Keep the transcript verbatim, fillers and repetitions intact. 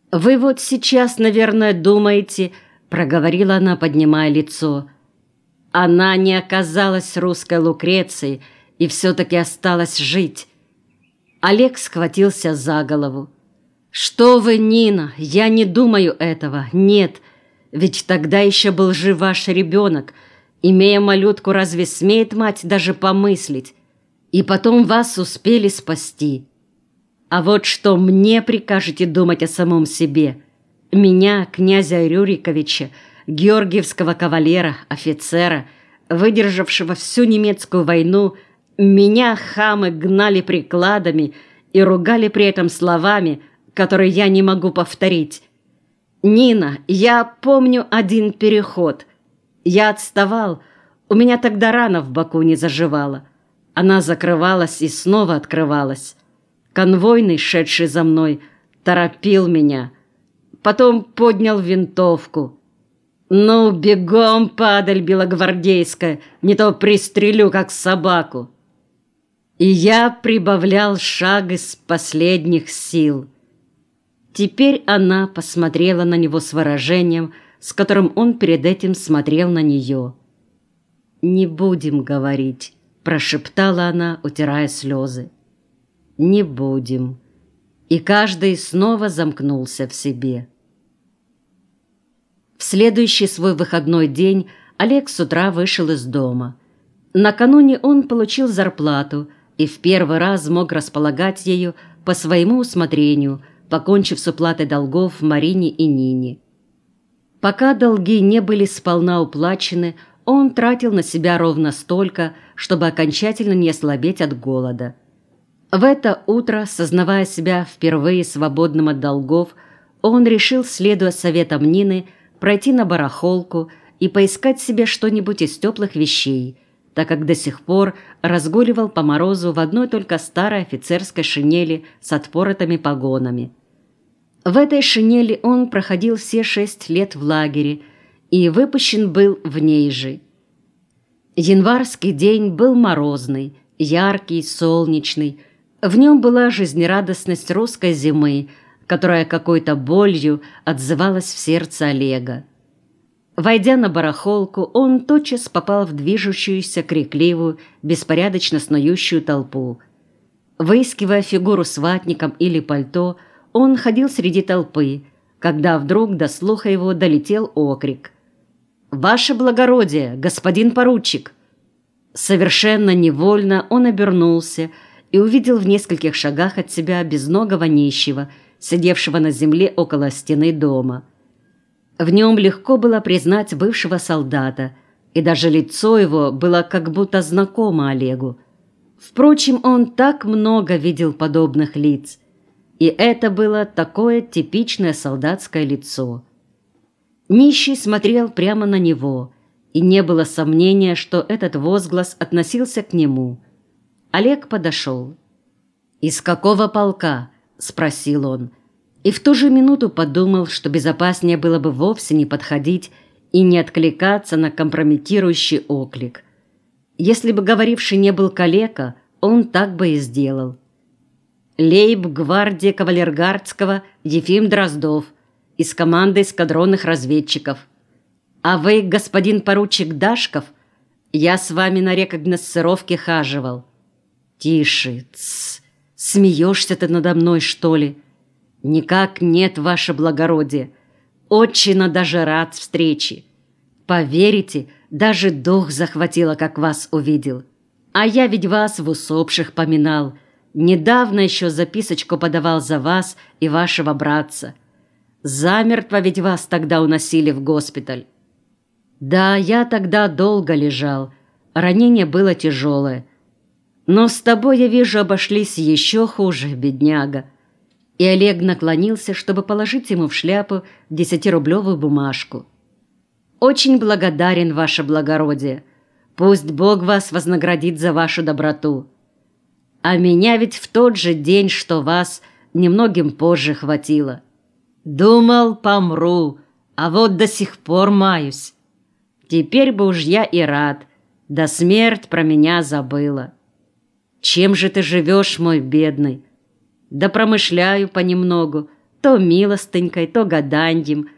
«Вы вот сейчас, наверное, думаете, — проговорила она, поднимая лицо, — она не оказалась русской Лукрецией и все-таки осталась жить». Олег схватился за голову. «Что вы, Нина, я не думаю этого, нет, ведь тогда еще был жив ваш ребенок. Имея малютку, разве смеет мать даже помыслить? И потом вас успели спасти. А вот что мне прикажете думать о самом себе? Меня, князя Рюриковича, георгиевского кавалера, офицера, выдержавшего всю немецкую войну, меня хамы гнали прикладами и ругали при этом словами, которые я не могу повторить. Нина, я помню один переход. Я отставал, у меня тогда рана в боку не заживала. Она закрывалась и снова открывалась. Конвойный, шедший за мной, торопил меня. Потом поднял винтовку. «Ну, бегом, падаль белогвардейская, не то пристрелю, как собаку». И я прибавлял шаг из последних сил. Теперь она посмотрела на него с выражением, с которым он перед этим смотрел на нее. «Не будем говорить», — прошептала она, утирая слезы. «Не будем». И каждый снова замкнулся в себе. В следующий свой выходной день Олег с утра вышел из дома. Накануне он получил зарплату и в первый раз мог располагать ею по своему усмотрению, покончив с уплатой долгов Марине и Нине. Пока долги не были сполна уплачены, он тратил на себя ровно столько, чтобы окончательно не ослабеть от голода. В это утро, сознавая себя впервые свободным от долгов, он решил, следуя советам Нины, пройти на барахолку и поискать себе что-нибудь из теплых вещей, так как до сих пор разгуливал по морозу в одной только старой офицерской шинели с отпоротыми погонами. В этой шинели он проходил все шесть лет в лагере и выпущен был в ней же. Январский день был морозный, яркий, солнечный. В нем была жизнерадостность русской зимы, которая какой-то болью отзывалась в сердце Олега. Войдя на барахолку, он тотчас попал в движущуюся, крикливую, беспорядочно снующую толпу. Выискивая фигуру с ватником или пальто, он ходил среди толпы, когда вдруг до слуха его долетел окрик: «Ваше благородие, господин поручик!» Совершенно невольно он обернулся и увидел в нескольких шагах от себя безногого нищего, сидевшего на земле около стены дома. В нем легко было признать бывшего солдата, и даже лицо его было как будто знакомо Олегу. Впрочем, он так много видел подобных лиц, и это было такое типичное солдатское лицо. Нищий смотрел прямо на него, и не было сомнения, что этот возглас относился к нему. Олег подошел. «Из какого полка?» – спросил он. И в ту же минуту подумал, что безопаснее было бы вовсе не подходить и не откликаться на компрометирующий оклик. Если бы говоривший не был калека, он так бы и сделал. «Лейб-гвардия кавалергардского Ефим Дроздов из команды эскадронных разведчиков. А вы, господин поручик Дашков, я с вами на рекогносцировке хаживал». «Тише, тсс, смеешься ты надо мной, что ли?» «Никак нет, ваше благородие. Очень даже рад встрече. Поверите, даже дух захватило, как вас увидел. А я ведь вас в усопших поминал. Недавно еще записочку подавал за вас и вашего братца. Замертво ведь вас тогда уносили в госпиталь». «Да, я тогда долго лежал. Ранение было тяжелое. Но с тобой, я вижу, обошлись еще хуже, бедняга». И Олег наклонился, чтобы положить ему в шляпу десятирублевую бумажку. «Очень благодарен, ваше благородие. Пусть Бог вас вознаградит за вашу доброту. А меня ведь в тот же день, что вас, немногим позже хватило. Думал, помру, а вот до сих пор маюсь. Теперь бы уж я и рад, да смерть про меня забыла. Чем же ты живешь, мой бедный?» «Да промышляю понемногу, То милостынькой, то гаданьем,